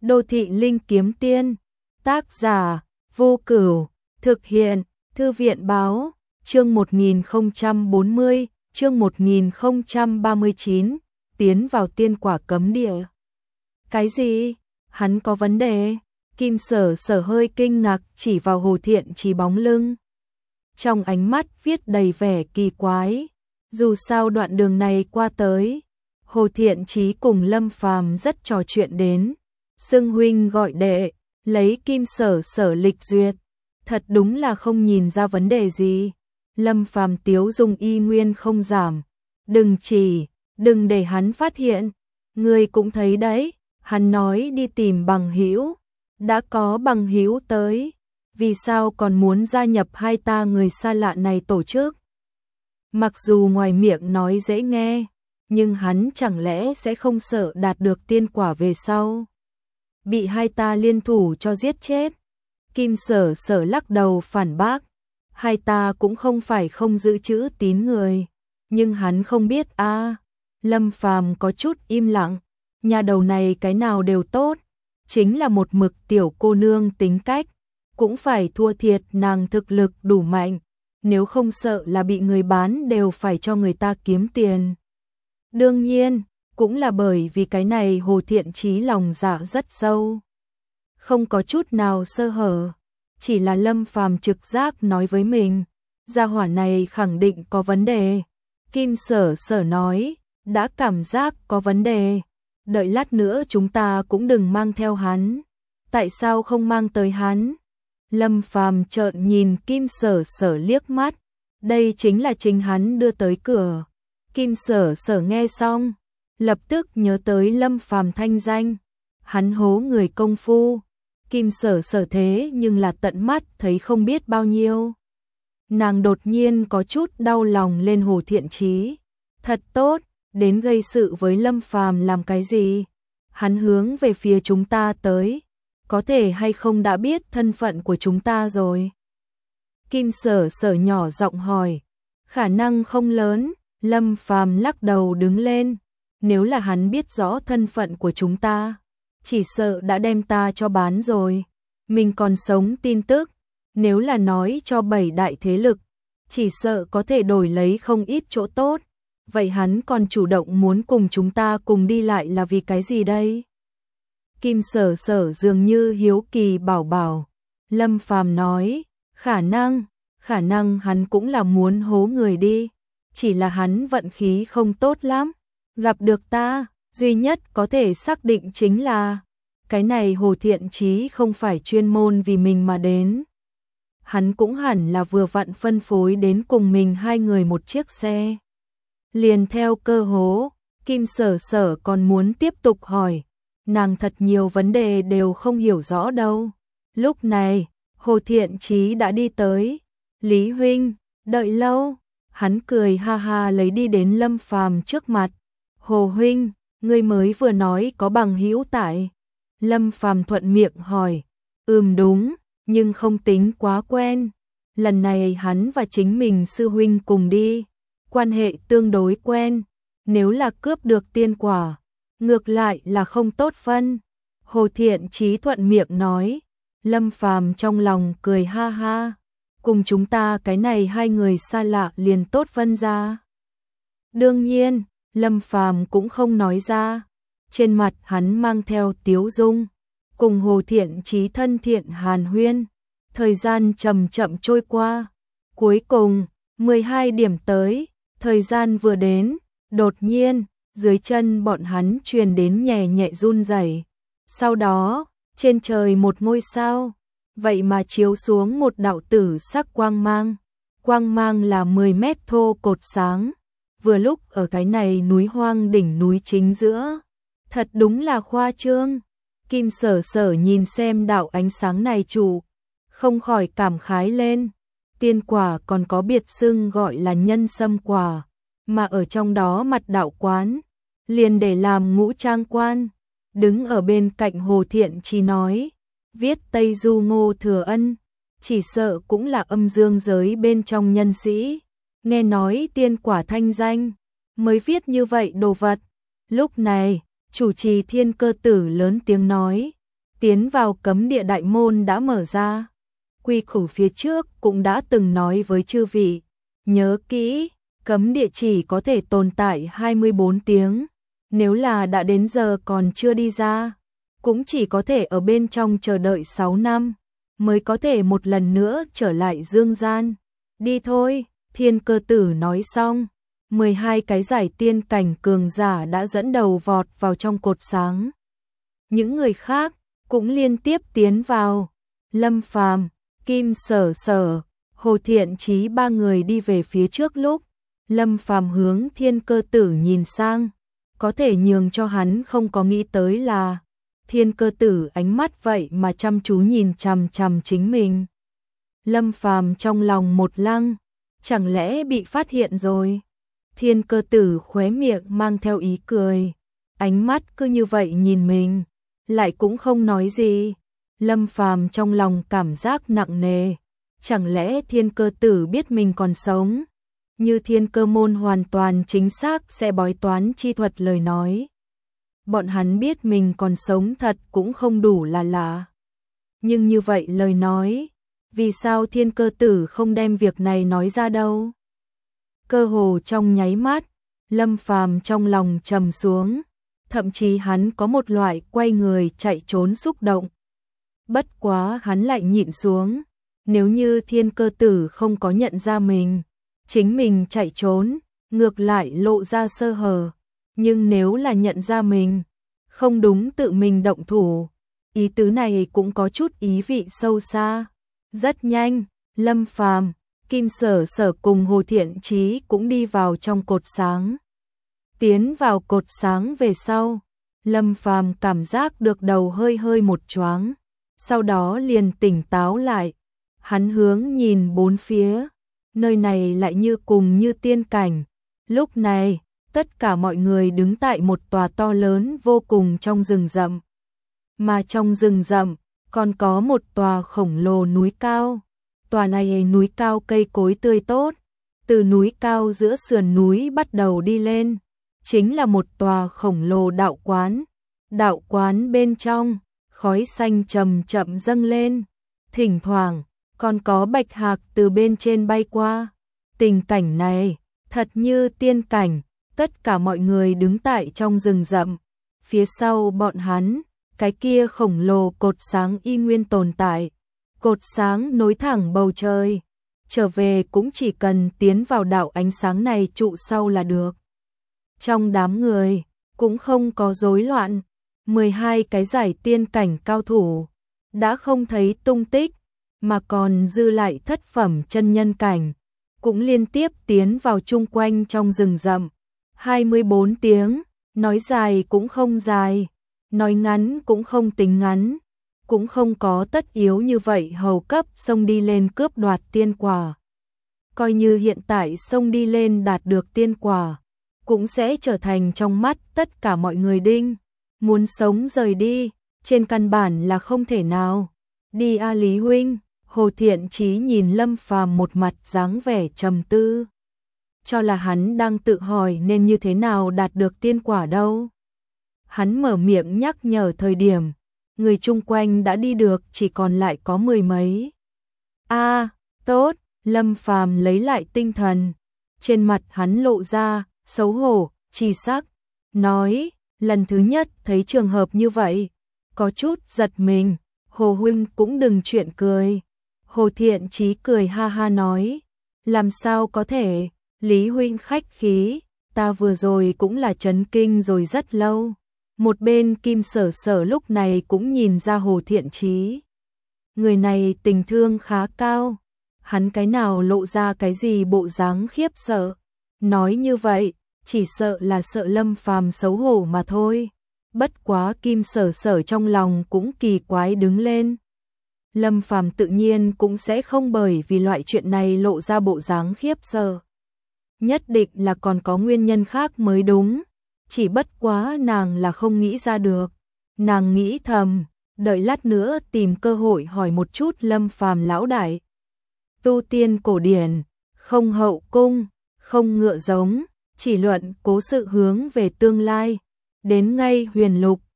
Đô thị linh kiếm tiên, tác giả, Vô Cửu, thực hiện, Thư viện báo, chương 1040, chương 1039, tiến vào tiên quả cấm địa. Cái gì? Hắn có vấn đề? Kim Sở Sở hơi kinh ngạc chỉ vào Hồ Thiện Chí bóng lưng. Trong ánh mắt viết đầy vẻ kỳ quái. Dù sao đoạn đường này qua tới, Hồ Thiện Chí cùng Lâm Phàm rất trò chuyện đến. Xưng huynh gọi đệ, lấy Kim Sở Sở lịch duyệt. Thật đúng là không nhìn ra vấn đề gì. Lâm Phàm tiếu dung y nguyên không giảm. Đừng để hắn phát hiện. Ngươi cũng thấy đấy, hắn nói đi tìm bằng hữu. Đã có bằng hữu tới, vì sao còn muốn gia nhập hai ta người xa lạ này tổ chức? Mặc dù ngoài miệng nói dễ nghe, nhưng hắn chẳng lẽ sẽ không sợ đạt được tiên quả về sau? Bị hai ta liên thủ cho giết chết. Kim Sở Sở lắc đầu phản bác. Hai ta cũng không phải không giữ chữ tín người. Nhưng hắn không biết a. Lâm Phàm có chút im lặng. Nhà đầu này cái nào đều tốt. Chính là một mực tiểu cô nương tính cách. Cũng phải thua thiệt nàng thực lực đủ mạnh. Nếu không sợ là bị người bán đều phải cho người ta kiếm tiền. Đương nhiên, cũng là bởi vì cái này Hồ Thiện Chí lòng dạ rất sâu. Không có chút nào sơ hở. Chỉ là Lâm Phàm trực giác nói với mình. Gia hỏa này khẳng định có vấn đề. Kim Sở Sở nói, đã cảm giác có vấn đề. Đợi lát nữa chúng ta cũng đừng mang theo hắn. Tại sao không mang tới hắn? Lâm Phàm trợn nhìn Kim Sở Sở liếc mắt. Đây chính là chính hắn đưa tới cửa. Kim Sở Sở nghe xong, lập tức nhớ tới Lâm Phàm thanh danh. Hắn hố người công phu. Kim Sở Sở thế nhưng là tận mắt thấy không biết bao nhiêu. Nàng đột nhiên có chút đau lòng lên Hồ Thiện Chí. Thật tốt, đến gây sự với Lâm Phàm làm cái gì? Hắn hướng về phía chúng ta tới. Có thể hay không đã biết thân phận của chúng ta rồi? Kim Sở Sở nhỏ giọng hỏi. Khả năng không lớn. Lâm Phàm lắc đầu đứng lên. Nếu là hắn biết rõ thân phận của chúng ta, chỉ sợ đã đem ta cho bán rồi. Mình còn sống tin tức. Nếu là nói cho 7 đại thế lực, chỉ sợ có thể đổi lấy không ít chỗ tốt. Vậy hắn còn chủ động muốn cùng chúng ta cùng đi lại là vì cái gì đây? Kim Sở Sở dường như hiếu kỳ bảo bảo. Lâm Phàm nói, khả năng hắn cũng là muốn hố người đi. Chỉ là hắn vận khí không tốt lắm. Gặp được ta, duy nhất có thể xác định chính là cái này Hồ Thiện Chí không phải chuyên môn vì mình mà đến. Hắn cũng hẳn là vừa vặn phân phối đến cùng mình hai người một chiếc xe. Liền theo cơ hố, Kim Sở Sở còn muốn tiếp tục hỏi. Nàng thật nhiều vấn đề đều không hiểu rõ đâu. Lúc này, Hồ Thiện Chí đã đi tới. Lý huynh, đợi lâu. Hắn cười ha ha lấy đi đến Lâm Phàm trước mặt. Hồ huynh, ngươi mới vừa nói có bằng hữu tại. Lâm Phàm thuận miệng hỏi. Đúng, nhưng không tính quá quen. Lần này hắn và chính mình sư huynh cùng đi. Quan hệ tương đối quen. Nếu là cướp được tiên quả, ngược lại là không tốt phân. Hồ Thiện Chí thuận miệng nói. Lâm Phàm trong lòng cười ha ha. Cùng chúng ta cái này hai người xa lạ liền tốt phân ra. Đương nhiên, Lâm Phàm cũng không nói ra. Trên mặt hắn mang theo tiếu dung. Cùng Hồ Thiện Chí thân thiện hàn huyên. Thời gian chậm chậm trôi qua. Cuối cùng, 12 điểm tới. Thời gian vừa đến, đột nhiên, dưới chân bọn hắn truyền đến nhẹ nhẹ run rẩy. Sau đó, trên trời một ngôi sao, vậy mà chiếu xuống một đạo tử sắc quang mang. Quang mang là 10 mét thô cột sáng, vừa lúc ở cái này núi hoang đỉnh núi chính giữa. Thật đúng là khoa trương. Kim Sở Sở nhìn xem đạo ánh sáng này chủ, không khỏi cảm khái lên. Tiên quả còn có biệt xưng gọi là nhân sâm quả, mà ở trong đó mặt đạo quán, liền để làm ngũ trang quan. Đứng ở bên cạnh Hồ Thiện Chí nói, viết Tây Du Ngô Thừa Ân, chỉ sợ cũng là âm dương giới bên trong nhân sĩ. Nghe nói tiên quả thanh danh, mới viết như vậy đồ vật. Lúc này, chủ trì Thiên Cơ Tử lớn tiếng nói, tiến vào cấm địa đại môn đã mở ra. Quy củ phía trước cũng đã từng nói với chư vị, nhớ kỹ, cấm địa chỉ có thể tồn tại 24 tiếng, nếu là đã đến giờ còn chưa đi ra, cũng chỉ có thể ở bên trong chờ đợi 6 năm, mới có thể một lần nữa trở lại dương gian. Đi thôi, Thiên Cơ Tử nói xong, 12 cái giải tiên cảnh cường giả đã dẫn đầu vọt vào trong cột sáng. Những người khác cũng liên tiếp tiến vào, Lâm Phàm, Kim Sở Sở, Hồ Thiện Chí ba người đi về phía trước lúc Lâm Phàm hướng Thiên Cơ Tử nhìn sang, có thể nhường cho hắn không có nghĩ tới là Thiên Cơ Tử ánh mắt vậy mà chăm chú nhìn chằm chằm chính mình. Lâm Phàm trong lòng một lăng, chẳng lẽ bị phát hiện rồi? Thiên Cơ Tử khóe miệng mang theo ý cười, ánh mắt cứ như vậy nhìn mình, lại cũng không nói gì. Lâm Phàm trong lòng cảm giác nặng nề, chẳng lẽ Thiên Cơ Tử biết mình còn sống? Như Thiên Cơ môn hoàn toàn chính xác sẽ bói toán chi thuật lời nói. Bọn hắn biết mình còn sống thật cũng không đủ là lạ. Nhưng như vậy lời nói, vì sao Thiên Cơ Tử không đem việc này nói ra đâu? Cơ hồ trong nháy mắt, Lâm Phàm trong lòng trầm xuống, thậm chí hắn có một loại quay người chạy trốn xúc động. Bất quá hắn lại nhịn xuống, nếu như Thiên Cơ Tử không có nhận ra mình, chính mình chạy trốn, ngược lại lộ ra sơ hở, nhưng nếu là nhận ra mình, không đúng tự mình động thủ, ý tứ này cũng có chút ý vị sâu xa. Rất nhanh, Lâm Phàm, Kim Sở Sở cùng Hồ Thiện Chí cũng đi vào trong cột sáng. Tiến vào cột sáng về sau, Lâm Phàm cảm giác được đầu hơi hơi một choáng, sau đó liền tỉnh táo lại. Hắn hướng nhìn bốn phía, nơi này lại như cùng như tiên cảnh. Lúc này, tất cả mọi người đứng tại một tòa to lớn vô cùng trong rừng rậm. Mà trong rừng rậm, còn có một tòa khổng lồ núi cao. Tòa này núi cao cây cối tươi tốt, từ núi cao giữa sườn núi bắt đầu đi lên, chính là một tòa khổng lồ đạo quán. Đạo quán bên trong, khói xanh chậm chậm dâng lên, thỉnh thoảng còn có bạch hạc từ bên trên bay qua. Tình cảnh này thật như tiên cảnh, tất cả mọi người đứng tại trong rừng rậm, phía sau bọn hắn, cái kia khổng lồ cột sáng y nguyên tồn tại. Cột sáng nối thẳng bầu trời, trở về cũng chỉ cần tiến vào đạo ánh sáng này trụ sau là được. Trong đám người, cũng không có rối loạn, 12 cái giải tiên cảnh cao thủ, đã không thấy tung tích, mà còn dư lại thất phẩm chân nhân cảnh, cũng liên tiếp tiến vào chung quanh trong rừng rậm. 24 tiếng, nói dài cũng không dài, nói ngắn cũng không tính ngắn, cũng không có tất yếu như vậy hầu cấp xông đi lên cướp đoạt tiên quả. Coi như hiện tại xông đi lên đạt được tiên quả, cũng sẽ trở thành trong mắt tất cả mọi người đinh. Muốn sống rời đi, trên căn bản là không thể nào. Đi a Lý huynh, Hồ Thiện Chí nhìn Lâm Phàm một mặt dáng vẻ trầm tư. Cho là hắn đang tự hỏi nên như thế nào đạt được tiên quả đâu. Hắn mở miệng nhắc nhở thời điểm, người chung quanh đã đi được chỉ còn lại có 10 mấy. Tốt, Lâm Phàm lấy lại tinh thần. Trên mặt hắn lộ ra, xấu hổ, chi sắc, nói, lần thứ nhất thấy trường hợp như vậy, có chút giật mình. Hồ huynh cũng đừng chuyện cười. Hồ Thiện Chí cười ha ha nói, làm sao có thể, Lý huynh khách khí, ta vừa rồi cũng là chấn kinh rồi rất lâu. Một bên Kim Sở Sở lúc này cũng nhìn ra Hồ Thiện Chí. Người này tình thương khá cao, hắn cái nào lộ ra cái gì bộ dáng khiếp sợ. Nói như vậy, chỉ sợ là sợ Lâm Phàm xấu hổ mà thôi. Bất quá Kim Sở Sở trong lòng cũng kỳ quái đứng lên. Lâm Phàm tự nhiên cũng sẽ không bởi vì loại chuyện này lộ ra bộ dáng khiếp sợ. Nhất định là còn có nguyên nhân khác mới đúng. Chỉ bất quá nàng là không nghĩ ra được. Nàng nghĩ thầm, đợi lát nữa tìm cơ hội hỏi một chút Lâm Phàm lão đại. Tu tiên cổ điển, không hậu cung, không ngựa giống, chỉ luận cố sự hướng về tương lai. Đến ngay huyền lục,